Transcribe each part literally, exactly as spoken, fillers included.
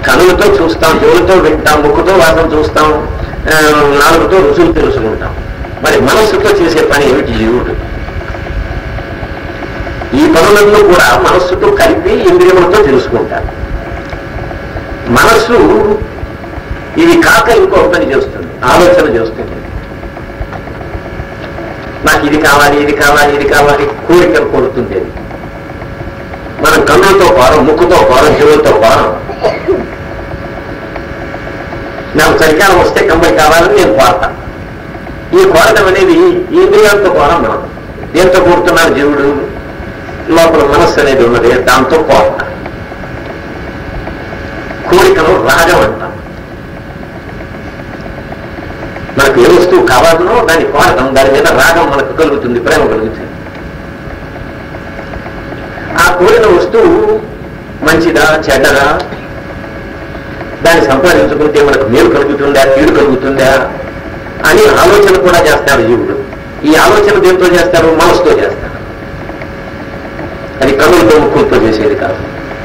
కనులతో చూస్తాం, చెవులతో వింటాం, ముక్కుతో వాసన చూస్తాం, నాలుగుతో రుచులు తెలుసుకుంటాం. మరి మనస్సుతో చేసే పని ఏమిటి జీవుడు? ఈ పనులను కూడా మనస్సుతో కలిపి ఇంద్రియములతో తెలుసుకుంటారు. మనస్సు ఇది కాక ఇంకో పని చేస్తుంది, ఆలోచన చేస్తుంది. నాకు ఇది కావాలి, ఇది కావాలి, ఇది కావాలి, కోరికలు కోరుతుంది. మనం కన్నులతో కోరం, ముక్కుతో కోరం, చెవులతో కోరం. నాకు చలికాలం వస్తే కంబై కావాలని నేను కోరతా. ఈ కోరడం అనేది ఈ ఇంద్రియాలతో కోరం. మనం దేంతో కోరుతున్నాడు జీవుడు? లోపల మనస్సు అనేది ఉన్నది, దాంతో కోరత. కోరికను రాగం అంటాం. మనకు ఏ వస్తువు కావాలనో దాన్ని కోరటం, దాని మీద రాగం మనకు కలుగుతుంది, ప్రేమ కలుగుతుంది. ఆ కోరిన వస్తువు మంచిదా చెడ్డదా, దాన్ని సంపాదించుకుంటే మనకు మేలు కలుగుతుందా కీడు కలుగుతుందా అని ఆలోచన కూడా చేస్తాడు జీవుడు. ఈ ఆలోచన దేంతో చేస్తాడు? మనసుతో చేస్తాడు. అది కన్నులతో ముక్కులతో చేసేది కాదు.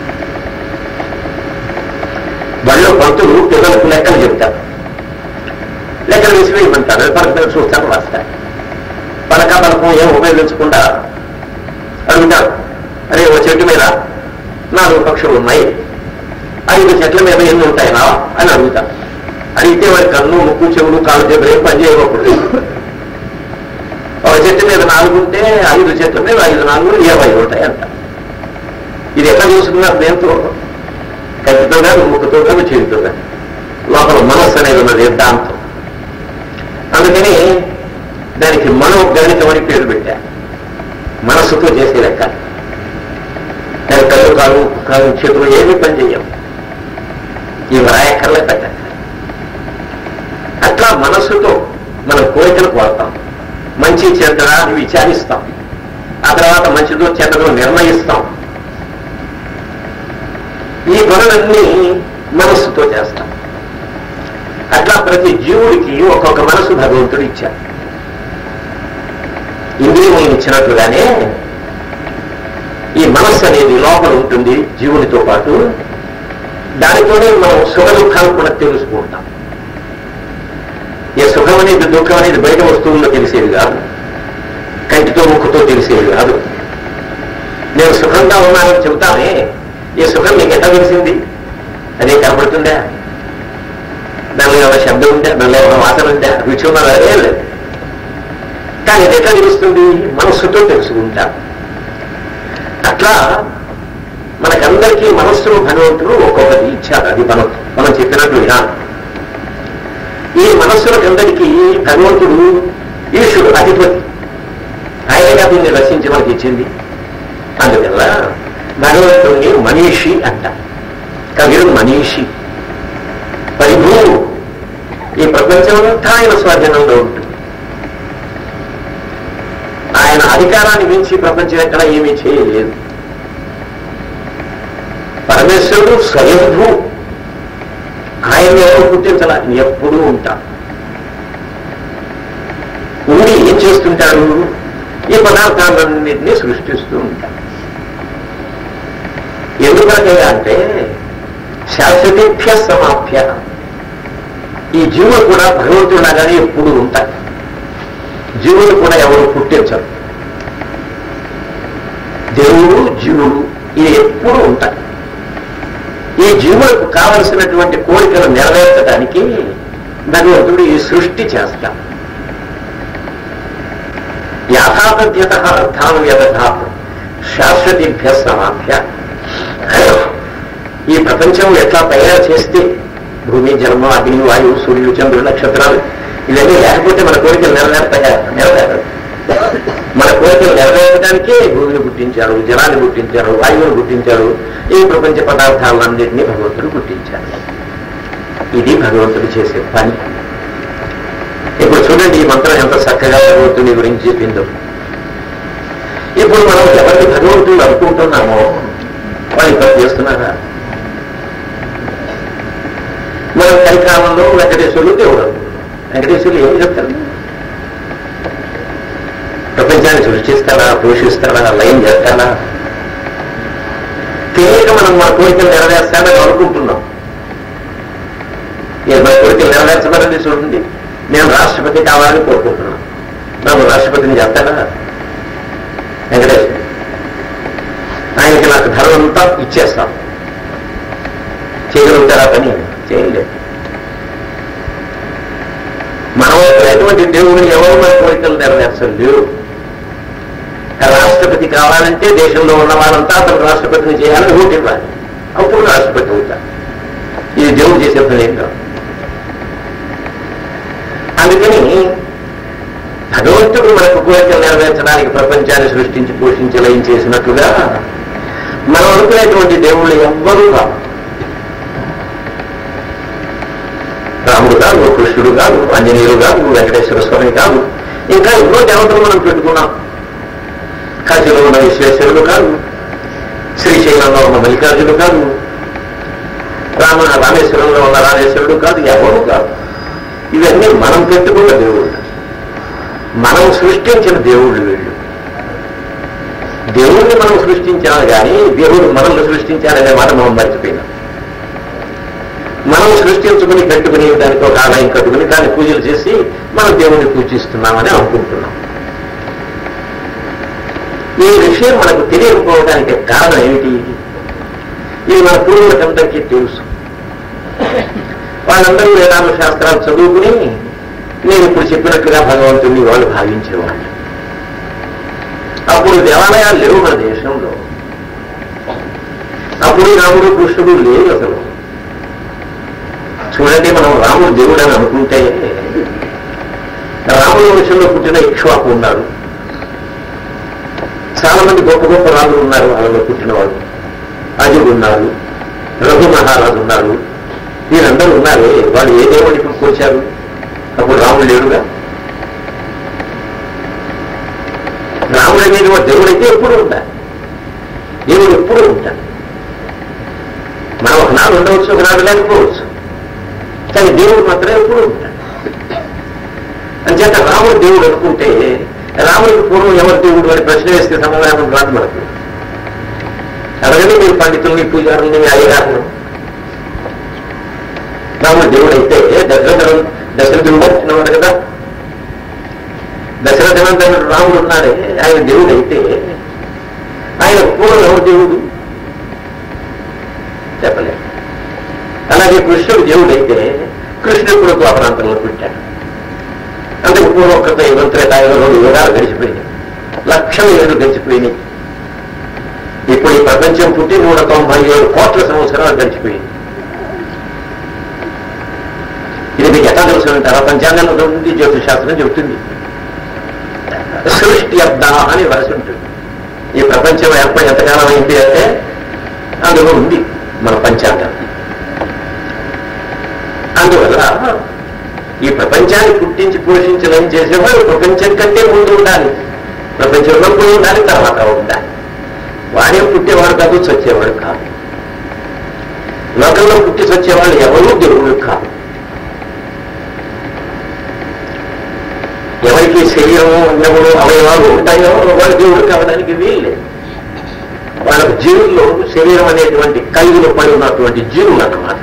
బడిలో పంతులు పిల్లలకు లెక్కలు చెప్తారు, లెక్కలు విసివేయమంటారు, పలకలు చూస్తారు, రాస్తారు. పలక పలకం ఏం ఉపయోగించకుండా అడుగుతారు, అరే ఓ చెట్టు మీద నాలుగు పక్షులు ఉన్నాయి, ఐదు చెట్ల మీద ఎన్ని ఉంటాయి రా అని అడుగుతారు. అడిగితే వారి కన్ను ముక్కు చెవులు కాళ్ళు చేతులు ఏం పని చేయకూడదు. ఒక చెట్టు మీద నాలుగు ఉంటే ఐదు చెట్ల మీద ఐదు నాలుగు ఇరవై ఉంటాయి అంట. ఇది ఎట్లా చూసుకున్నారు? దేంతో? కత్తితో కాదు, ముక్కుతో కాదు, చెవితో కాదు. లోపల మనస్సు అనేది ఉన్నది, దాంతో. అందుకని దానికి మనోగణితం అని పేరు పెట్టారు. మనస్సుతో చేసే లెక్క. దాని కళ్ళు కాదు కాదు చేతులు ఏమీ పని చెయ్యం. ఈ వ్రాయకర్లే పెట్టారు. అట్లా మనస్సుతో మనం కోరికలు కోరుతాం, మంచి చెడ్డరా అని విచారిస్తాం, ఆ తర్వాత మంచిదో చెడ్డదో నిర్ణయిస్తాం. ఈ పనులన్నీ మనస్సుతో చేస్తాం. అట్లా ప్రతి జీవుడికి ఒక్కొక్క మనసు భగవంతుడు ఇచ్చాడు. ఇంద్రియములు ఇచ్చినట్లుగానే ఈ మనస్సు అనేది లోపల ఉంటుంది జీవునితో పాటు. దానితోనే మనం సుఖ దుఃఖాలు కూడా తెలుసుకుంటాం. ఈ సుఖం అనేది దుఃఖం అనేది బయట వస్తువుల్లో తెలిసేది కాదు, కంటితో ముక్కుతో తెలిసేది కాదు. నేను సుఖంగా ఉన్నానని చెబుతానే, ఈ సుఖం నీకు ఎట్లా తెలిసింది? అదే కనపడుతుందా? దానిలో ఏమైనా శబ్దం ఉందా? దానిలో ఏమైనా వాసన ఉందా? రుచి ఉన్నదా? ఏం లేదు. కానీ అది ఎట్లా తెలుస్తుంది? మనస్సుతో తెలుసుకుంటా. అట్లా మనకందరికీ మనస్సును భగవంతుడు ఒక్కొక్కటి ఇచ్చాడు. అది మనం మనం చెప్పినట్లు విధానం. ఈ మనస్సులకందరికీ భగవంతుడు ఈశ్వరుడు అధిపతి. ఆయనగా దీన్ని రచించి మనకి ఇచ్చింది. అందువల్ల భగవంతుడిని మనీషి అంట. కవిడు మనీషి, పరిభూ. ఈ ప్రపంచమంతా ఆయన స్వాధీనంలో ఉంటుంది. ఆయన అధికారాన్ని మించి ప్రపంచం ఎక్కడ ఏమీ చేయలేదు. పరమేశ్వరుడు స్వయంభూ. ఆయన ఎవరు పుట్టించాల, ఎప్పుడూ ఉంటా. ఉండి ఏం చేస్తుంటాడు? ఈ పదార్థాలన్నింటినీ సృష్టిస్తూ ఉంటాడు. ఎందుకంటే అంటే శాశ్వతేభ్య సమాప్య. ఈ జీవులు కూడా భగవంతుడిలాగానే ఎప్పుడు ఉంటాయి. జీవులు కూడా ఎవరు పుట్టించరు. దేవుడు జీవుడు ఇది ఎప్పుడు ఉంటాయి. ఈ జీవులకు కావలసినటువంటి కోరికలు నెరవేర్చడానికి భగవంతుడు ఈ సృష్టి చేస్తాడు. యాథాపద్యత అర్థాను యథాత్ శాశ్వతేభ్య సమాప్య. ఈ ప్రపంచం ఎట్లా తయారు చేస్తే భూమి, జన్మ, అగ్ని, వాయువు, సూర్యుడు, చంద్రుడు, నక్షత్రాలు ఇవన్నీ లేకపోతే మన కోరికలు నెరవేర్తాయా? నెరవేరదు. మన కోరికలు నెరవేర్చడానికే భూమిని పుట్టించారు, జలాన్ని పుట్టించారు, వాయువుని పుట్టించారు, ఈ ప్రపంచ పదార్థాలన్నింటినీ భగవంతుడు పుట్టించారు. ఇది భగవంతుడు చేసే పని. ఇప్పుడు చూడండి ఈ మంత్రం ఎంత చక్కగా భగవంతుని గురించి చెప్పిందో. ఇప్పుడు మనం ఎవరికి భగవంతుడు అనుకుంటున్నామో వాళ్ళు ఇక్కడ చేస్తున్నారా? మనం కలికాలంలో వెంకటేశ్వరులు దేవుడు. వెంకటేశ్వరులు ఏం చెప్తారు? ప్రపంచాన్ని సృష్టిస్తారా, పోషిస్తారా, లయం చేస్తారా? తెలియక మనం మన కోరికలు నెరవేర్స్తాడని అనుకుంటున్నాం. మన కోరికలు నెరవేర్చమని చూడండి. నేను రాష్ట్రపతి కావాలని కోరుకుంటున్నాను, నాకు రాష్ట్రపతిని చేస్తాడా? వెంకటేశ్వర ఆయనకి నాకు ధనం అంతా ఇచ్చేస్తాం, చేయగలుగుతారా పని? చేయలేదు. మనం ఎటువంటి దేవుడు ఎవరు మన కోరికలు నెరవేర్చలేరు. రాష్ట్రపతి కావాలంటే దేశంలో ఉన్న వాళ్ళంతా అతను రాష్ట్రపతిని చేయాలని ఓటు ఇవ్వాలి, అప్పుడు రాష్ట్రపతి అవుతారు. ఇది దేవుడు చేసే పని ఏం కాదు. అందుకని భగవంతుడు మనకు కోరికలు నెరవేర్చడానికి ప్రపంచాన్ని సృష్టించి పోషించి లయం చేసినట్టుగా మనం అనుకునేటువంటి దేవుళ్ళు ఎవ్వరూ కాదు. రాముడు కాదు, కృష్ణుడు కాదు, ఆంజనేయుడు కాదు, వెంకటేశ్వర స్వామి కాదు, ఇంకా ఎన్నో దేవతలు మనం పెట్టుకున్నాం. కాశీలో ఉన్న విశ్వేశ్వరుడు కాదు, శ్రీశైలంలో ఉన్న మల్లికార్జునుడు కాదు, రామ రామేశ్వరంలో ఉన్న రామేశ్వరుడు కాదు, ఎవరు కాదు. ఇవన్నీ మనం పెట్టుకున్న దేవుళ్ళు, మనం సృష్టించిన దేవుళ్ళు వీళ్ళు. దేవుణ్ణి మనం సృష్టించాలి కానీ దేవుడు మనల్ని సృష్టించాలనే మాట మనం మర్చిపోయినాం. మనం సృష్టించుకుని పెట్టుకుని దానికి ఒక ఆలయం కట్టుకుని దాన్ని పూజలు చేసి మనం దేవుణ్ణి పూజిస్తున్నామని అనుకుంటున్నాం. ఈ విషయం మనకు తెలియకపోవడానికి కారణం ఏమిటి? ఇది మన పూర్వులకందరికీ తెలుసు. వాళ్ళందరూ వేదాంత శాస్త్రాలు చదువుకుని నేను ఇప్పుడు చెప్పినట్లుగా భగవంతుడిని వాళ్ళు భావించేవాళ్ళు. అప్పుడు దేవాలయాలు లేవు మన దేశంలో. అప్పుడు రాముడు కృష్ణుడు లేవు అసలు. చూడండి, మనం రాముడు దేవుడు అని అనుకుంటే రాముడి వంశంలో పుట్టిన ఇక్ష్వాకు ఉన్నారు, చాలా మంది గొప్ప గొప్ప రాజులు ఉన్నారు, వాళ్ళలో పుట్టిన వాళ్ళు. అజుడు ఉన్నారు, రఘు మహారాజు ఉన్నారు, వీరందరూ ఉన్నారు. వాళ్ళు ఏ దేవుడిని ఇప్పుడు కూర్చారు? అప్పుడు రాముడు లేడుగా. రాముడు అనేది దేవుడైతే ఎప్పుడు ఉంటాడు, దేవుడు ఎప్పుడూ ఉంటాడు. మనం ఒకనాడు ఉండవచ్చు, ఒకనాడు లేకపోవచ్చు, కానీ దేవుడు మాత్రం ఎప్పుడూ ఉంటాడు. అంచేత రాముడు దేవుడు అనుకుంటే రాముడికి పూర్వం ఎవరు దేవుడు అని ప్రశ్న వేస్తే సమాధానం రాదు మనకు. అలాగే మీరు పండితుల్ని, పూజారుల్ని, అయ్యగారులు. రాముడు దేవుడు అయితే దశరథుడు దశరథుడు వచ్చినవాడు కదా. దశరథనందనుడు రాముడు ఉన్నాడే, ఆయన దేవుడు అయితే ఆయన పూర్వం ఎవరు దేవుడు చెప్పలేదు. అలాగే కృష్ణుడు దేవుడు అయితే కృష్ణుడు కూడా ద్వాపరాంతంలో పుట్టాడు. అందుకు పూర్వం కృత యుగం, త్రేతాయుగం రెండు యుగాలు గడిచిపోయినాయి, లక్షల ఏళ్ళు గడిచిపోయినాయి. ఇప్పుడు ఈ ప్రపంచం పుట్టి నూట తొంభై ఏడు కోట్ల సంవత్సరాలు గడిచిపోయింది. ఇది మీకు ఎట్లా తెలుసు అంటారా? పంచాంగంలో ఉంటుంది, జ్యోతిషాస్త్రం చెబుతుంది. సృష్టి అబ్ద అని వలసి ఉంటుంది. ఈ ప్రపంచం ఏర్పడి ఎంతకాలం అయింది అంటే అందులో ఉంది మన పంచాంగం. అందువల్ల ఈ ప్రపంచాన్ని పుట్టించి పోషించి లయం చేసేవాడు ప్రపంచం కంటే ముందు ఉండాలి, ప్రపంచంలో పోయి ఉండాలి, తర్వాత ఉండాలి. వాడే పుట్టేవాడు కాదు, చచ్చేవాడు కాదు. లోకంలో పుట్టి చచ్చేవాళ్ళు ఎవరూ దేవుడు కాదు. ఎవరికి శరీరం, ఉన్నప్పుడు అవయవాలు ఉంటాయో వాడు దేవుడు కావడానికి వీల్లేదు. వాళ్ళకు జీవుల్లో శరీరం అనేటువంటి కలుగులో పడి ఉన్నటువంటి జీవులు అన్నమాట.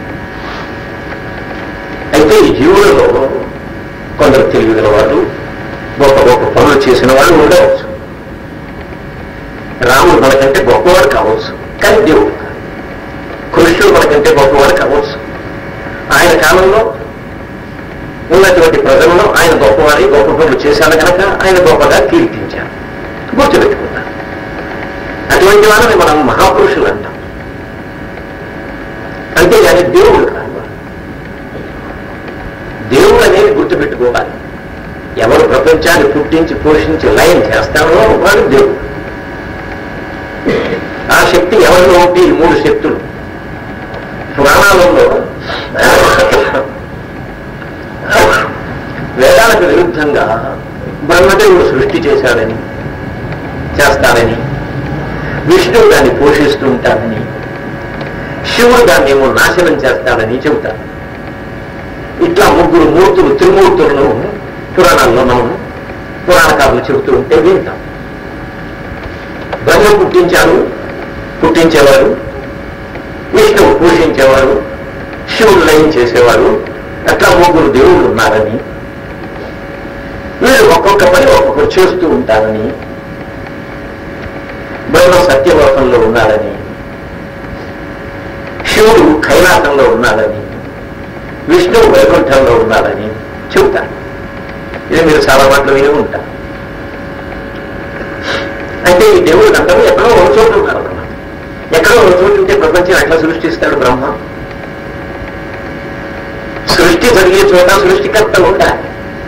అయితే ఈ జీవులలో కొందరు తెలివిగల వాళ్ళు, గొప్ప గొప్ప పనులు చేసిన వాళ్ళు ఉండవచ్చు. రాముడు మనకంటే గొప్పవాడు కావచ్చు, కానీ దేవుడు కాదు. కృష్ణుడు మనకంటే గొప్పవాడు కావచ్చు. ఆయన కాలంలో ఉన్నటువంటి ప్రజల్లో ఆయన గొప్పవాడి గొప్ప పనులు చేశాడు కనుక ఆయన గొప్పగా కీర్తించారు, గుర్తుపెట్టుకున్నారు. అటువంటి వాళ్ళని మనం మహాపురుషులు అంటాం. అంతేగాని దేవుడు కాదు. దేవుడు అనేది గుర్తుపెట్టుకోవాలి. ఎవరు ప్రపంచాన్ని పుట్టించి పోషించి లయం చేస్తాడో వాడు దేవుడు. ఆ శక్తి ఎవరిలో ఉంటే ఈ మూడు శక్తులు పురాణాలలో వేదాలకు విరుద్ధంగా బ్రహ్మదేవుడు సృష్టి చేశాడని, చేస్తాడని, విష్ణువు దాన్ని పోషిస్తూ ఉంటాడని, శివుడు దాన్ని ఏమో నాశనం చేస్తాడని చెబుతాడు. ఇట్లా ముగ్గురు మూర్తులు, త్రిమూర్తులను పురాణాల్లో మనం పురాణకారులు చెబుతూ ఉంటే వింటాం. బ్రహ్మ పుట్టించాడు, పుట్టించేవాడు, విష్ణువు పోషించేవాడు, శివుడు లయం చేసేవాడు, అట్లా ముగ్గురు దేవుళ్ళు ఉన్నారని, వీళ్ళు ఒక్కొక్క పని ఒక్కొక్కరు చేస్తూ ఉంటారని, బ్రహ్మ సత్యలోకంలో ఉన్నాడని, శివుడు కైలాసంలో ఉన్నాడని, విష్ణువు వైకుంఠంలో ఉన్నాడని చెబుతారు. ఇది మీరు చాలా మాటలు విని ఉంటారు. అంటే ఈ దేవుడు అందరూ ఎక్కడో ఒక చోటు ఉన్నారు అన్నమాట. ఎక్కడో ఒక చోటు ఉంటే ప్రపంచం ఎట్లా సృష్టిస్తాడు బ్రహ్మ? సృష్టి జరిగే చోట సృష్టికర్త ఉండాలి.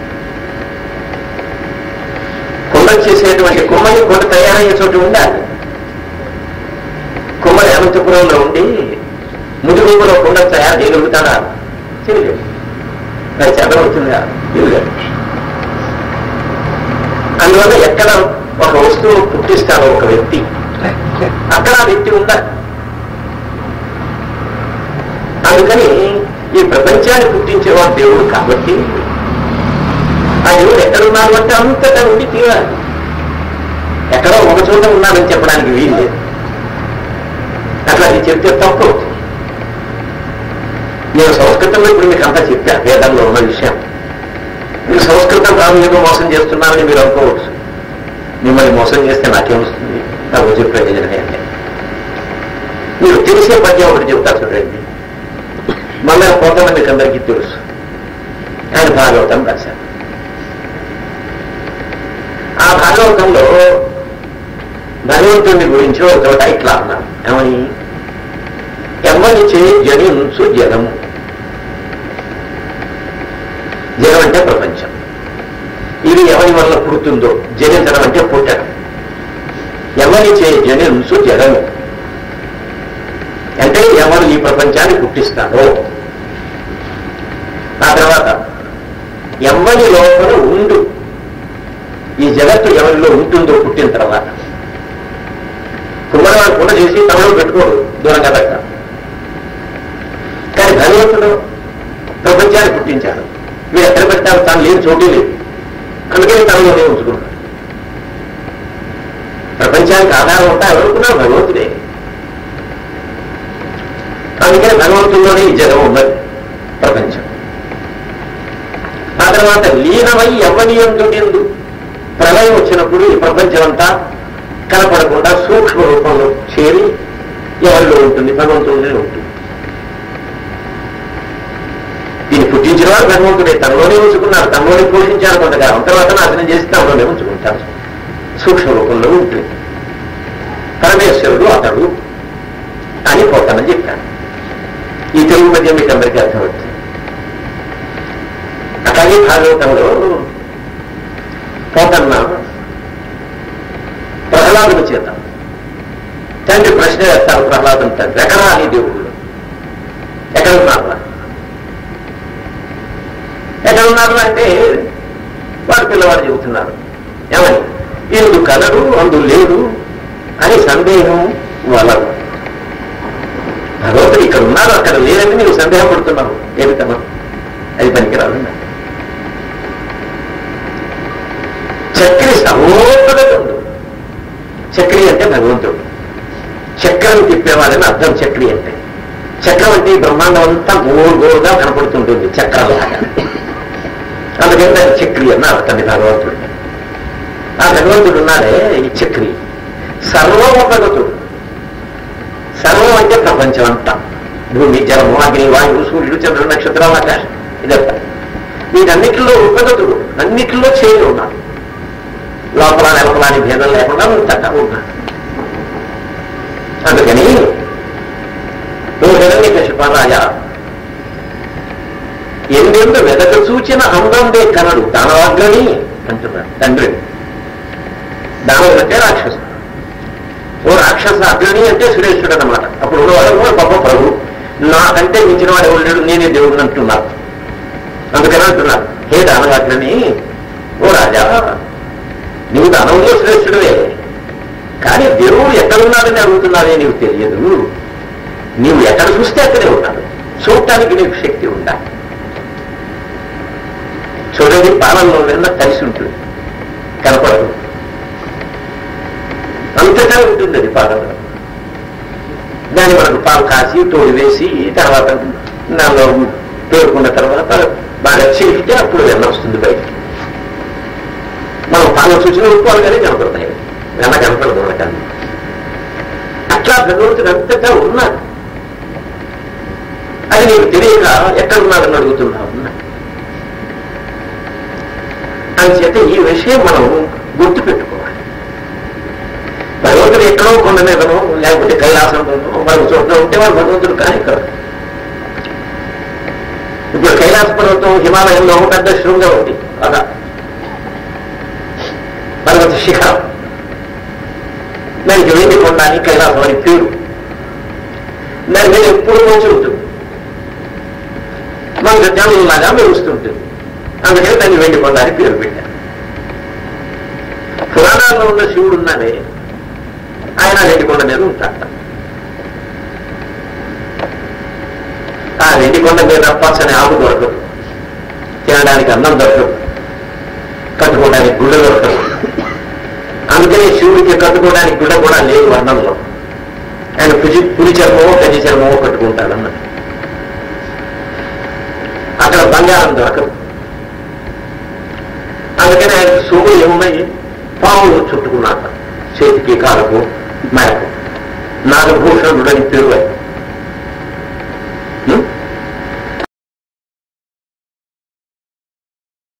కుండ చేసేటువంటి కుమ్మరి కొండ తయారయ్యే చోటు ఉండాలి. కుమ్మరి అనంతపురంలో ఉండి ముదుగులో కుండ తయారు చేయగలుగుతాడా? చేయలేదు. అది చదవవుతుందా? లేదు. అందువల్ల ఎక్కడ ఒక వస్తువు పుట్టిస్తాడో ఒక వ్యక్తి, అక్కడ ఆ వ్యక్తి ఉండాలి. అందుకని ఈ ప్రపంచాన్ని పుట్టించేవాడు దేవుడు కాబట్టి ఆ దేవుడు ఎక్కడున్నాడు అంటే అంతటా ఉండి తీరాలి. ఎక్కడో ఒక చోట ఉన్నాడని చెప్పడానికి వీలు లేదు. అట్లా అది చెప్తే తప్పు అవుతుంది. నేను సంస్కృతంలో ఇప్పుడు మీకు అంతా చెప్పాను వేదంలో ఉన్న విషయం. మీరు సంస్కృతం రాదు ఏదో మోసం చేస్తున్నారని మీరు అనుకోవచ్చు. మిమ్మల్ని మోసం చేస్తే నాకేమొస్తుంది? నాకు వచ్చే ప్రయోజనమే అంటే మీరు తెలిసే పద్యం ఒకటి చెబుతారు చూడండి. మళ్ళీ పోతామని మీకు అందరికీ తెలుసు. ఆయన భాగవతం రాశారు. ఆ భాగవతంలో భగవంతుని గురించి ఒక చోట ఇట్లా అన్నారు. ఏమని? ఎవ్వనిచే జనించు జగము. జగం అంటే ప్రపంచం. ఇది ఎవరి వల్ల పుడుతుందో, జనించడం అంటే పుట్టడం. ఎవరిచే జనించు జగము అంటే ఎవరు ఈ ప్రపంచాన్ని పుట్టిస్తారో. ఆ తర్వాత ఎవరి లోపల ఉండు, ఈ జగత్తు ఎవరిలో ఉంటుందో పుట్టిన తర్వాత. కుమ్మరివాడు కూడా చేసి తమలో పెట్టుకోడు, దూరంగా పెట్టాడు. కానీ భగవంతుడు ప్రపంచాన్ని పుట్టించాడు. మీరు ఎక్కడ పెట్టారు? తాను లేని చోటు లేదు. అందుకని తనలోనే ఉంచుకున్నాడు. ప్రపంచానికి ఆధారం ఉంటా ఎవరుకున్నాడు? భగవంతుడే. అందుకని భగవంతుల్లోనే ఈ జగం ఉన్నది, ప్రపంచం. ఆ తర్వాత లీనమై ఎవరి ఎందు ప్రళయం వచ్చినప్పుడు ఈ ప్రపంచం అంతా కనపడకుండా సూక్ష్మ రూపంలో చేరి ఎవరిలో ఉంటుంది? భగవంతుడిలోనే ఉంటుంది. దీన్ని పుట్టించిన వాడు భగవంతుడే. తనలోనే ఉంచుకున్నారు, తనలోనే పోషించారు కొంతకాలం. తర్వాత నాశనం చేసి తనలోనే ఉంచుకుంటారు. సూక్ష్మ రూపంలో ఉంటుంది. పరమేశ్వరుడు అతడు అని పోతానని చెప్పాను. ఈ తెలుగు మధ్య మీకు అందరికీ అర్థమవుతుంది. అట్లాగే భాగవతంలో పోతన్న ప్రహ్లాదుని చేత తండ్రి ప్రశ్న వేస్తారు. ప్రహ్లాదం తండ్రి ఎక్కడా అని దేవుళ్ళు ఎక్కడ ఉన్నారు ఎక్కడ ఉన్నారు అంటే వాడు పిల్లవాడు చెబుతున్నారు. ఏమని? ఇందు కలడు అందు లేడు అని సందేహం వలదు. భగవంతుడు ఇక్కడ ఉన్నారు, అక్కడ లేదని నీవు సందేహపడుతున్నావు. ఏమిటమ్మా? అది పనికిరాదు. చక్రి సర్వోపగత చక్రి అంటే భగవంతుడు. చక్రం తిప్పేవాడని అర్థం చక్రి అంటే. చక్రం అంటే ఈ బ్రహ్మాండం అంతా గోల్ గోల్గా కనపడుతుంటుంది చక్రంలాగా. అందుకని దాన్ని చక్రి అన్న అర్థం భగవంతుడు. ఆ భగవంతుడు ఉన్నాడే ఈ చక్రి సర్వోపగతుడు. సర్వం అంటే ప్రపంచం అంతా. భూమి, జలము, అగ్ని, వాయువు, సూర్యుడు, చంద్రుడు, నక్షత్రాలు, ఆకాశం, ఇదంతా. వీటన్నిటిలో ఉపగతుడు. అన్నిటిలో చేయి ఉన్నాడు. లోపల నెలపలాని భేదం లేకుండా ఉంటట ఉన్నాడు. అందుకని ఓ హిరణ్యకశిప రాజా, ఎందెందు వెదక చూచిన అందందే కనడు దానవాగ్రని అంటున్నాడు తండ్రి. దానవుడు అంటే రాక్షసు. ఓ రాక్షస అగ్ని అంటే సురేశ్వరుడు అనమాట. అప్పుడు ఉన్నవాడు కూడా పాప ప్రభు, నాకంటే మించిన వాడు ఎవరు లేడు, నేనే దేవుడు అంటున్నారు. అందుకని అంటున్నారు, హే దానవాగ్రని, ఓ రాజా, నువ్వు దానవులో శ్రేష్ఠుడివే. కానీ దేవుడు ఎక్కడున్నాడని అడుగుతున్నావే నీకు తెలియదు. నీవు ఎక్కడ చూస్తే అక్కడే ఉన్నాడు. చూడటానికి నీకు శక్తి ఉండాలి. చూడండి, పాలనలో నిన్న కలిసి ఉంటుంది, కనపడదు. అంతటా ఉంటుంది అది పాలనలో. దాన్ని మనకు పాలు కాసి తోడు వేసి తర్వాత దానిలో పేరుకున్న తర్వాత బాగా చీకితే అప్పుడు వెన్న వస్తుంది బయటికి. మనం పాలన సూచన ఉప్పులుగానే కనపడతాయి, వెన్న కనపడదు మనకన్నా. అట్లా భగవంతుడు అంతటా ఉన్నాడు. అది నీకు తెలియక ఎక్కడున్నాడని అడుగుతున్నావు. అందుచేత ఈ విషయం మనం గుర్తుపెట్టుకోవాలి. భగవంతుడు ఎక్కడో కొండ మీదనో లేకపోతే కైలాసంలోనో మరొక చోట్ల ఉంటే వాడు భగవంతుడు కానీ కాదు. ఇప్పుడు కైలాస పర్వతం హిమాలయంలో పెద్ద శృంగం ఉంది, అదా పర్వత శిఖరం. దానికి వెండి కొండ అని కైలాసం అని పేరు. దాని మీద ఎప్పుడు మంచి ఉంటుంది, మనకు జనంలాగా మెరుస్తుంటుంది. అందుకని దాన్ని వెండి కొండ అని పేరు పెట్టారు. పురాణాల్లో ఉన్న శివుడు ఉన్నాడే, ఆయన వెండి కొండ మీద ఉంటాడు. ఆ వెండి కొండ మీద పచ్చని ఆకు దొరకదు, తినడానికి అన్నం దొరకదు, కట్టుకోవడానికి గుడ్డ దొరకదు. అందుకని శివుడికి కట్టుకోవడానికి గుడ్డ కూడా లేదు వర్ణంలో. ఆయన పులి పులి చర్మమో గజ చర్మమో కట్టుకుంటాడన్నది. అక్కడ బంగారం దొరకదు. అందుకని ఆయన సోములు ఏమున్నాయి, పాములు చుట్టుకున్నాక చేతికి కాలకు మేరకు నాగభూషణుడని పేరు.